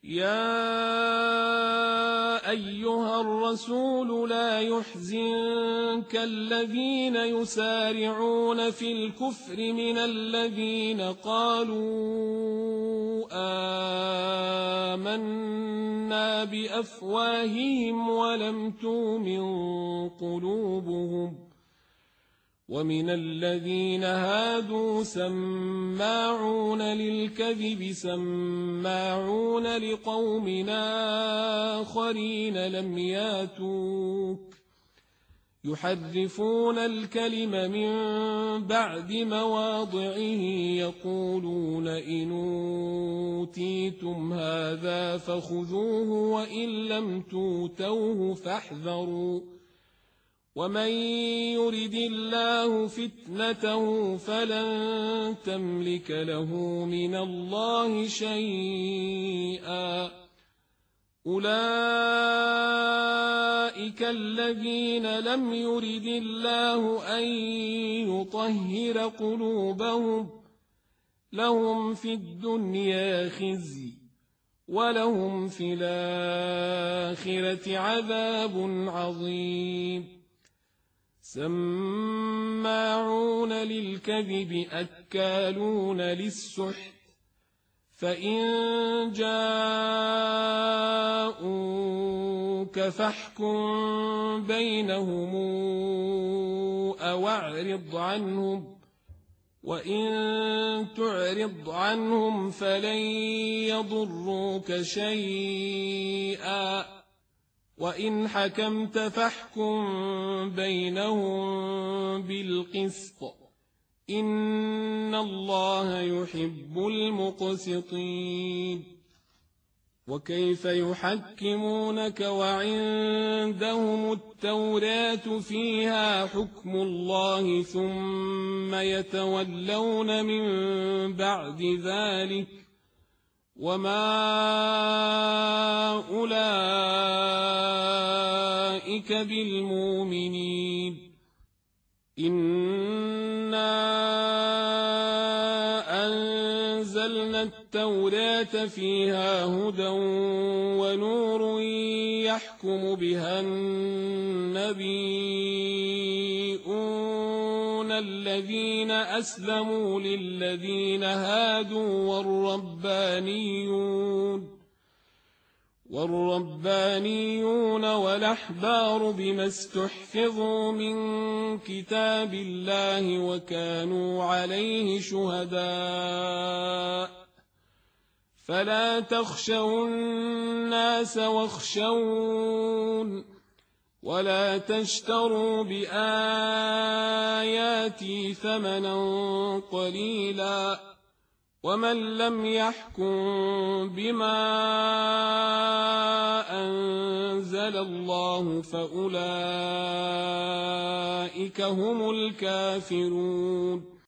يا أيها الرسول لا يحزنك الذين يسارعون في الكفر من الذين قالوا آمنا بأفواههم ولم تؤمن قلوبهم ومن الذين هادوا سماعون للكذب سماعون لقوم آخرين لم ياتوك يحرفون الكلم من بعد مواضعه يقولون إن أوتيتم هذا فخذوه وإن لم توتوه فاحذروا ومن يرد الله فتنته فلن تملك له من الله شيئا أولئك الذين لم يرد الله أن يطهر قلوبهم لهم في الدنيا خزي ولهم في الآخرة عذاب عظيم سماعون للكذب أكالون للسحت فإن جاءوك فاحكم بينهم أو أعرض عنهم وإن تعرض عنهم فلن يضروك شيئا وإن حكمت فاحكم بينهم بالقسط إن الله يحب المقسطين وكيف يحكمونك وعندهم التوراة فيها حكم الله ثم يتولون من بعد ذلك وما أولئك بالمؤمنين إنا أنزلنا التوراة فيها هدى ونور يحكم بها النبيون الذين أسلموا للذين هادوا والربانيون والأحبار بما استحفظوا من كتاب الله وكانوا عليه شهداء فلا تخشوا الناس واخشون ولا تشتروا بآياتي ثمنا قليلا ومن لم يحكم بما أنزل الله فأولئك هم الكافرون